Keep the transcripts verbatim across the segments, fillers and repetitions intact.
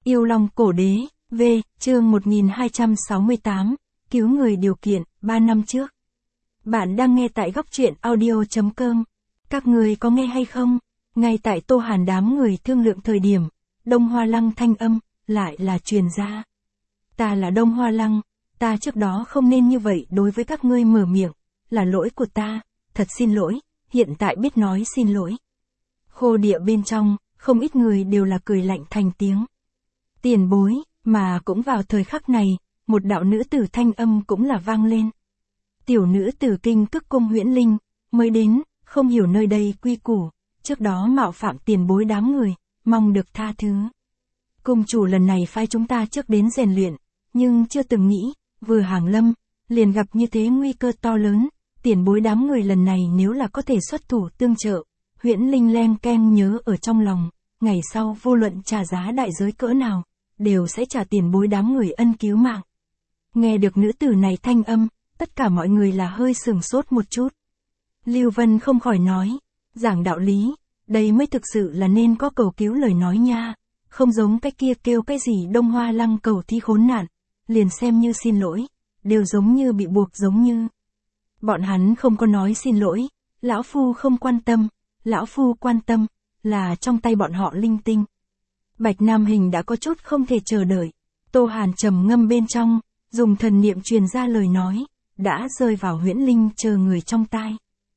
Yêu Long Cổ Đế, V, chương một nghìn hai trăm sáu mươi tám, cứu người điều kiện, ba năm trước. Bạn đang nghe tại góc truyện audio chấm com. Các người có nghe hay không? Ngay tại Tô Hàn đám người thương lượng thời điểm, Đông Hoa Lăng thanh âm, lại là truyền ra. Ta là Đông Hoa Lăng, ta trước đó không nên như vậy đối với các ngươi mở miệng, là lỗi của ta, thật xin lỗi, hiện tại biết nói xin lỗi. Khô địa bên trong, không ít người đều là cười lạnh thành tiếng. Tiền bối, mà cũng vào thời khắc này, một đạo nữ tử thanh âm cũng là vang lên. Tiểu nữ tử Kinh Cức Cung Huyễn Linh, mới đến, không hiểu nơi đây quy củ, trước đó mạo phạm tiền bối đám người, mong được tha thứ. Cung chủ lần này phái chúng ta trước đến rèn luyện, nhưng chưa từng nghĩ, vừa hàng lâm, liền gặp như thế nguy cơ to lớn, tiền bối đám người lần này nếu là có thể xuất thủ tương trợ, Huyễn Linh len keng nhớ ở trong lòng, ngày sau vô luận trả giá đại giới cỡ nào, đều sẽ trả tiền bối đám người ân cứu mạng. Nghe được nữ tử này thanh âm, tất cả mọi người là hơi sừng sốt một chút. Lưu Vân không khỏi nói, giảng đạo lý, đây mới thực sự là nên có cầu cứu lời nói nha, không giống cái kia kêu cái gì Đông Hoa Lăng cầu thi khốn nạn, liền xem như xin lỗi, đều giống như bị buộc giống như. Bọn hắn không có nói xin lỗi, lão phu không quan tâm, lão phu quan tâm, là trong tay bọn họ linh tinh. Bạch Nam Hình đã có chút không thể chờ đợi, Tô Hàn trầm ngâm bên trong, dùng thần niệm truyền ra lời nói, đã rơi vào Huyễn Linh chờ người trong tai.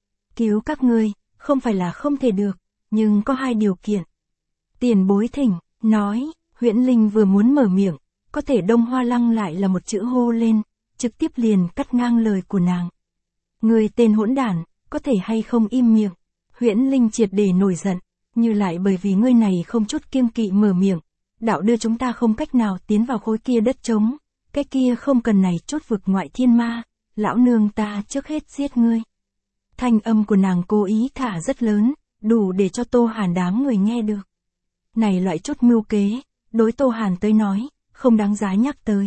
Cứu các ngươi, không phải là không thể được, nhưng có hai điều kiện. Tiền bối thỉnh, nói, Huyễn Linh vừa muốn mở miệng, có thể Đông Hoa Lăng lại là một chữ hô lên, trực tiếp liền cắt ngang lời của nàng. Người tên hỗn đản, có thể hay không im miệng. Huyễn Linh triệt để nổi giận, như lại bởi vì ngươi này không chút kiêng kỵ mở miệng, đạo đưa chúng ta không cách nào tiến vào khối kia đất trống, cái kia không cần này chốt vực ngoại thiên ma, lão nương ta trước hết giết ngươi. Thanh âm của nàng cố ý thả rất lớn, đủ để cho Tô Hàn đám người nghe được. Này loại chốt mưu kế, đối Tô Hàn tới nói, không đáng giá nhắc tới.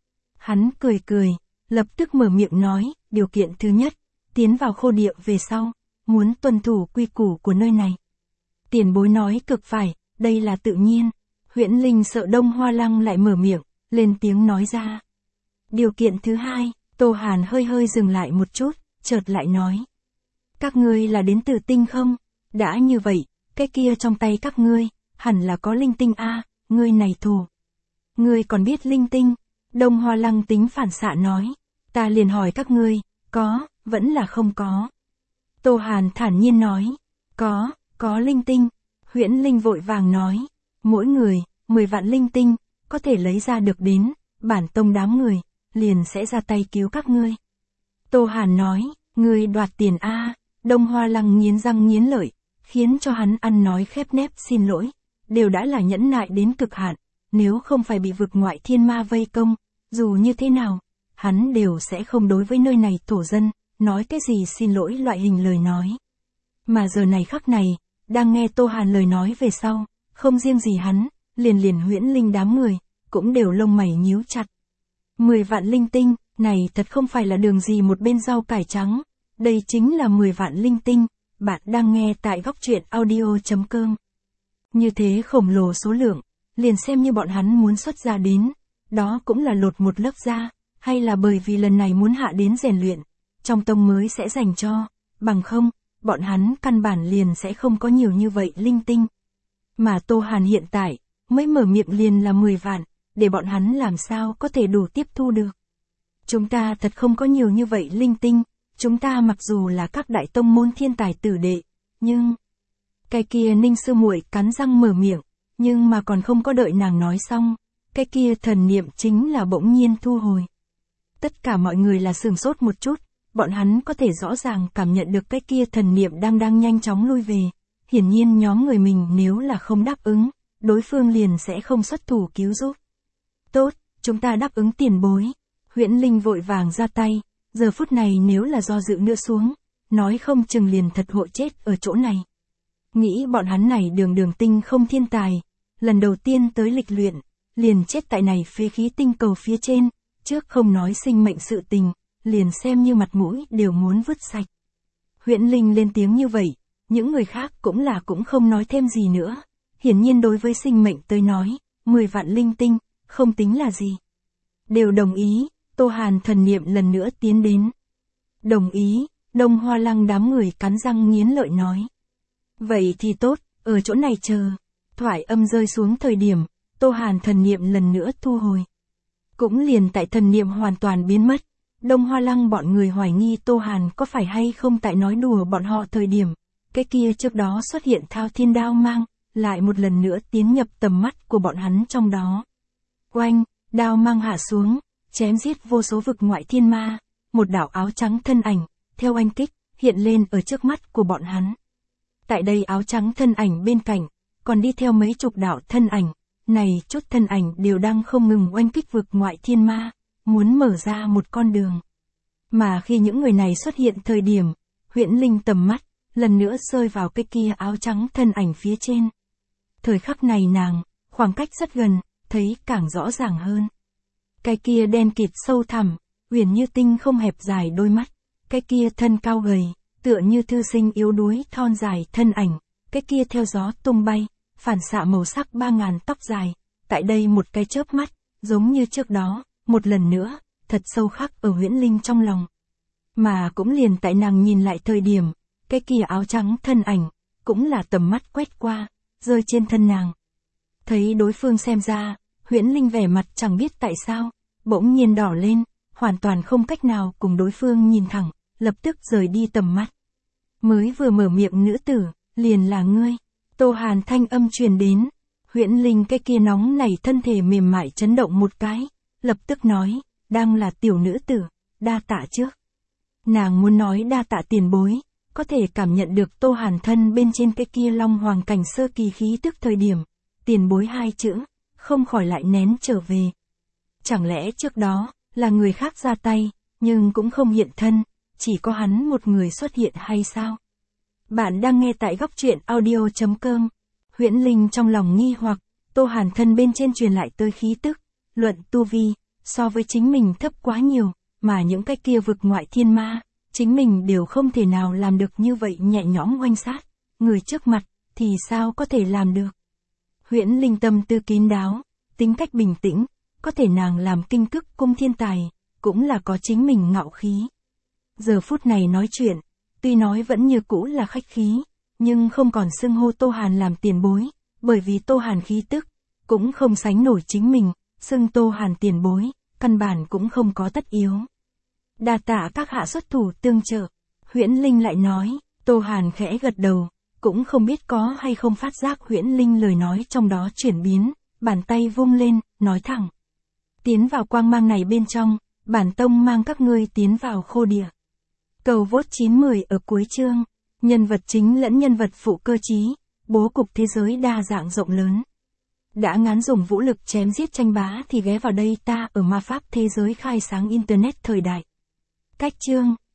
Hắn cười cười, lập tức mở miệng nói, điều kiện thứ nhất, tiến vào khô địa về sau, muốn tuân thủ quy củ của nơi này. Tiền bối nói cực phải, đây là tự nhiên. Huyễn Linh sợ Đông Hoa Lăng lại mở miệng, lên tiếng nói ra. Điều kiện thứ hai, Tô Hàn hơi hơi dừng lại một chút, chợt lại nói. Các ngươi là đến từ tinh không? Đã như vậy, cái kia trong tay các ngươi, hẳn là có linh tinh a, ngươi này thù. Ngươi còn biết linh tinh? Đông Hoa Lăng tính phản xạ nói. Ta liền hỏi các ngươi, có, vẫn là không có. Tô Hàn thản nhiên nói. Có, có linh tinh. Huyễn Linh vội vàng nói. Mỗi người, mười vạn linh tinh, có thể lấy ra được đến, bản tông đám người, liền sẽ ra tay cứu các ngươi. Tô Hàn nói, ngươi đoạt tiền a. Đông Hoa Lăng nghiến răng nghiến lợi, khiến cho hắn ăn nói khép nép xin lỗi, đều đã là nhẫn nại đến cực hạn, nếu không phải bị vực ngoại thiên ma vây công, dù như thế nào, hắn đều sẽ không đối với nơi này thổ dân, nói cái gì xin lỗi loại hình lời nói. Mà giờ này khắc này, đang nghe Tô Hàn lời nói về sau, không riêng gì hắn, liền liền Huyễn Linh đám người, cũng đều lông mày nhíu chặt. Mười vạn linh tinh, này thật không phải là đường gì một bên rau cải trắng, đây chính là mười vạn linh tinh, bạn đang nghe tại góc truyện audio chấm com. Như thế khổng lồ số lượng, liền xem như bọn hắn muốn xuất ra đến, đó cũng là lột một lớp da, hay là bởi vì lần này muốn hạ đến rèn luyện, trong tông mới sẽ dành cho, bằng không, bọn hắn căn bản liền sẽ không có nhiều như vậy linh tinh. Mà Tô Hàn hiện tại, mới mở miệng liền là mười vạn, để bọn hắn làm sao có thể đủ tiếp thu được. Chúng ta thật không có nhiều như vậy linh tinh, chúng ta mặc dù là các đại tông môn thiên tài tử đệ, nhưng... Cái kia Ninh sư muội cắn răng mở miệng, nhưng mà còn không có đợi nàng nói xong, cái kia thần niệm chính là bỗng nhiên thu hồi. Tất cả mọi người là sửng sốt một chút, bọn hắn có thể rõ ràng cảm nhận được cái kia thần niệm đang đang nhanh chóng lui về, hiển nhiên nhóm người mình nếu là không đáp ứng, đối phương liền sẽ không xuất thủ cứu giúp. Tốt, chúng ta đáp ứng tiền bối. Huyễn Linh vội vàng ra tay, giờ phút này nếu là do dự nữa xuống, nói không chừng liền thật hội chết ở chỗ này. Nghĩ bọn hắn này đường đường tinh không thiên tài, lần đầu tiên tới lịch luyện, liền chết tại này phía khí tinh cầu phía trên, trước không nói sinh mệnh sự tình, liền xem như mặt mũi đều muốn vứt sạch. Huyễn Linh lên tiếng như vậy, những người khác cũng là cũng không nói thêm gì nữa, hiển nhiên đối với sinh mệnh tới nói, mười vạn linh tinh, không tính là gì. Đều đồng ý, Tô Hàn thần niệm lần nữa tiến đến. Đồng ý, Đông Hoa Lăng đám người cắn răng nghiến lợi nói. Vậy thì tốt, ở chỗ này chờ. Thoại âm rơi xuống thời điểm, Tô Hàn thần niệm lần nữa thu hồi. Cũng liền tại thần niệm hoàn toàn biến mất, Đông Hoa Lăng bọn người hoài nghi Tô Hàn có phải hay không tại nói đùa bọn họ thời điểm, cái kia trước đó xuất hiện thao thiên đao mang, lại một lần nữa tiến nhập tầm mắt của bọn hắn trong đó. Oanh, đao mang hạ xuống, chém giết vô số vực ngoại thiên ma, một đạo áo trắng thân ảnh, theo oanh kích, hiện lên ở trước mắt của bọn hắn. Tại đây áo trắng thân ảnh bên cạnh, còn đi theo mấy chục đạo thân ảnh, này chút thân ảnh đều đang không ngừng oanh kích vực ngoại thiên ma, muốn mở ra một con đường. Mà khi những người này xuất hiện thời điểm, Huyễn Linh tầm mắt, lần nữa rơi vào cái kia áo trắng thân ảnh phía trên. Thời khắc này nàng, khoảng cách rất gần, thấy càng rõ ràng hơn. Cái kia đen kịt sâu thẳm, uyển như tinh không hẹp dài đôi mắt, cái kia thân cao gầy, tựa như thư sinh yếu đuối thon dài thân ảnh, cái kia theo gió tung bay, phản xạ màu sắc ba ngàn tóc dài, tại đây một cái chớp mắt, giống như trước đó, một lần nữa, thật sâu khắc ở Huyễn Linh trong lòng. Mà cũng liền tại nàng nhìn lại thời điểm, cái kia áo trắng thân ảnh, cũng là tầm mắt quét qua, rơi trên thân nàng. Thấy đối phương xem ra, Huyễn Linh vẻ mặt chẳng biết tại sao, bỗng nhiên đỏ lên, hoàn toàn không cách nào cùng đối phương nhìn thẳng, lập tức rời đi tầm mắt. Mới vừa mở miệng nữ tử, liền là ngươi. Tô Hàn thanh âm truyền đến, Huyễn Linh cái kia nóng nảy thân thể mềm mại chấn động một cái, lập tức nói, đang là tiểu nữ tử, đa tạ trước. Nàng muốn nói đa tạ tiền bối, có thể cảm nhận được Tô Hàn thân bên trên cái kia long hoàng cảnh sơ kỳ khí tức thời điểm, tiền bối hai chữ, không khỏi lại nén trở về. Chẳng lẽ trước đó, là người khác ra tay, nhưng cũng không hiện thân, chỉ có hắn một người xuất hiện hay sao? Bạn đang nghe tại góc truyện audio chấm com. Huyễn Linh trong lòng nghi hoặc, Tô Hàn thân bên trên truyền lại tới khí tức, luận tu vi, so với chính mình thấp quá nhiều, mà những cái kia vực ngoại thiên ma, chính mình đều không thể nào làm được như vậy nhẹ nhõm oanh sát, người trước mặt, thì sao có thể làm được. Huyễn Linh tâm tư kín đáo, tính cách bình tĩnh, có thể nàng làm kinh cức cung thiên tài, cũng là có chính mình ngạo khí. Giờ phút này nói chuyện, tuy nói vẫn như cũ là khách khí, nhưng không còn xưng hô Tô Hàn làm tiền bối, bởi vì Tô Hàn khí tức, cũng không sánh nổi chính mình, xưng Tô Hàn tiền bối, căn bản cũng không có tất yếu. Đa tạ các hạ xuất thủ tương trợ, Huyễn Linh lại nói, Tô Hàn khẽ gật đầu, cũng không biết có hay không phát giác Huyễn Linh lời nói trong đó chuyển biến, bàn tay vung lên, nói thẳng. Tiến vào quang mang này bên trong, bản tông mang các ngươi tiến vào khô địa. Cầu vốt chín mười ở cuối chương, nhân vật chính lẫn nhân vật phụ cơ trí, bố cục thế giới đa dạng rộng lớn. Đã ngán dùng vũ lực chém giết tranh bá thì ghé vào đây ta ở ma pháp thế giới khai sáng internet thời đại. Cách chương